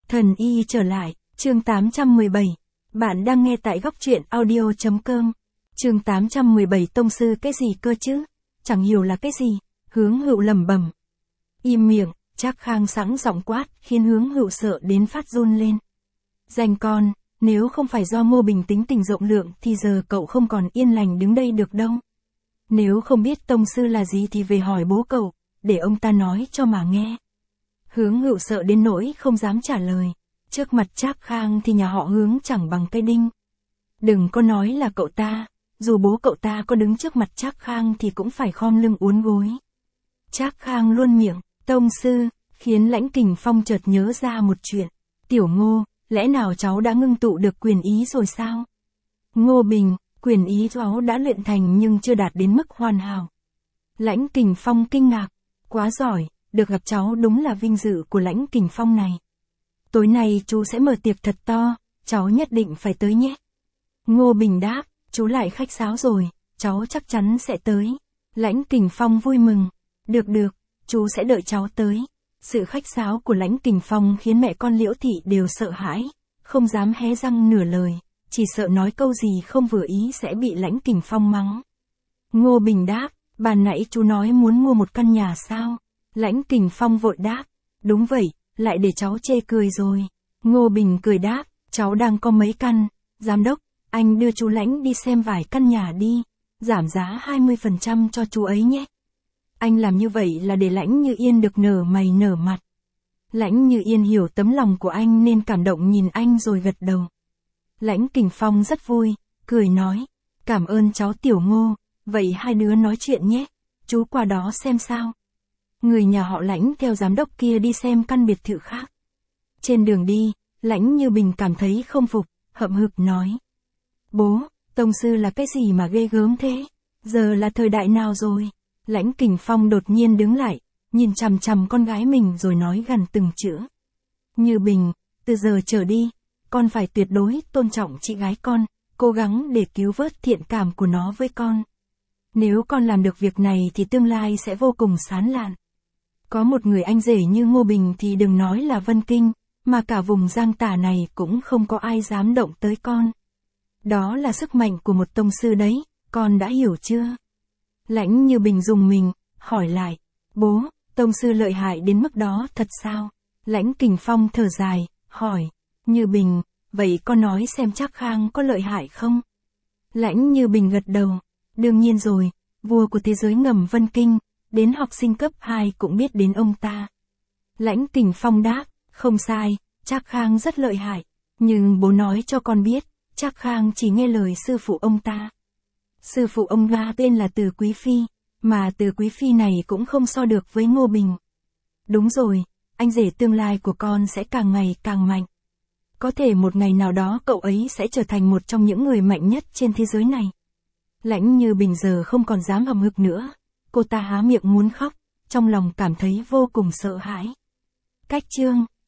Thần y trở lại, chương 817. Bạn đang nghe tại góc truyện audio.com. Chương 817 tông sư cái gì cơ chứ? Chẳng hiểu là cái gì, Hướng Hữu lẩm bẩm. Im miệng, Trác Khang sẵn giọng quát, khiến Hướng Hữu sợ đến phát run lên. Danh con, nếu không phải do Ngô Bình tính tình rộng lượng thì giờ cậu không còn yên lành đứng đây được đâu. Nếu không biết tông sư là gì thì về hỏi bố cậu, để ông ta nói cho mà nghe. Hướng Hữu sợ đến nỗi không dám trả lời. Trước mặt Trác Khang thì nhà họ Hướng chẳng bằng cây đinh. Đừng có nói là cậu ta, dù bố cậu ta có đứng trước mặt Trác Khang thì cũng phải khom lưng uốn gối. Trác Khang luôn miệng, tông sư, khiến Lãnh Kình Phong chợt nhớ ra một chuyện. Tiểu Ngô, lẽ nào cháu đã ngưng tụ được quyền ý rồi sao? Ngô Bình, quyền ý cháu đã luyện thành nhưng chưa đạt đến mức hoàn hảo. Lãnh Kình Phong kinh ngạc, quá giỏi, được gặp cháu đúng là vinh dự của Lãnh Kình Phong này. Tối nay chú sẽ mở tiệc thật to, cháu nhất định phải tới nhé. Ngô Bình đáp, chú lại khách sáo rồi, cháu chắc chắn sẽ tới. Lãnh Kình Phong vui mừng, được, chú sẽ đợi cháu tới. Sự khách sáo của Lãnh Kình Phong khiến mẹ con Liễu Thị đều sợ hãi, không dám hé răng nửa lời, chỉ sợ nói câu gì không vừa ý sẽ bị Lãnh Kình Phong mắng. Ngô Bình đáp, ban nãy chú nói muốn mua một căn nhà sao? Lãnh Kình Phong vội đáp, đúng vậy, lại để cháu chê cười rồi. Ngô Bình cười đáp, cháu đang có mấy căn, giám đốc, anh đưa chú Lãnh đi xem vài căn nhà đi, giảm giá 20% cho chú ấy nhé. Anh làm như vậy là để Lãnh Như Yên được nở mày nở mặt. Lãnh Như Yên hiểu tấm lòng của anh nên cảm động nhìn anh rồi gật đầu. Lãnh Kình Phong rất vui, cười nói, cảm ơn cháu Tiểu Ngô, vậy hai đứa nói chuyện nhé, chú qua đó xem sao. Người nhà họ Lãnh theo giám đốc kia đi xem căn biệt thự khác. Trên đường đi, Lãnh Như Bình cảm thấy không phục, hậm hực nói. Bố, tông sư là cái gì mà ghê gớm thế? Giờ là thời đại nào rồi? Lãnh Kình Phong đột nhiên đứng lại, nhìn chằm chằm con gái mình rồi nói gần từng chữ. Như Bình, từ giờ trở đi, con phải tuyệt đối tôn trọng chị gái con, cố gắng để cứu vớt thiện cảm của nó với con. Nếu con làm được việc này thì tương lai sẽ vô cùng sáng lạn. Có một người anh rể như Ngô Bình thì đừng nói là Vân Kinh, mà cả vùng Giang Tả này cũng không có ai dám động tới con. Đó là sức mạnh của một tông sư đấy, con đã hiểu chưa? Lãnh Như Bình rùng mình, hỏi lại, bố, tông sư lợi hại đến mức đó thật sao? Lãnh Kình Phong thở dài, hỏi, Như Bình, vậy con nói xem Trác Khang có lợi hại không? Lãnh Như Bình gật đầu, đương nhiên rồi, vua của thế giới ngầm Vân Kinh, đến học sinh cấp 2 cũng biết đến ông ta. Lãnh Kình Phong đáp, không sai, Trác Khang rất lợi hại, nhưng bố nói cho con biết, Trác Khang chỉ nghe lời sư phụ ông ta. Sư phụ ông ta tên là Từ Quý Phi, mà Từ Quý Phi này cũng không so được với Ngô Bình. Đúng rồi, anh rể tương lai của con sẽ càng ngày càng mạnh. Có thể một ngày nào đó cậu ấy sẽ trở thành một trong những người mạnh nhất trên thế giới này. Lãnh Như Bình giờ không còn dám hậm hực nữa. Cô ta há miệng muốn khóc, trong lòng cảm thấy vô cùng sợ hãi. Cách chương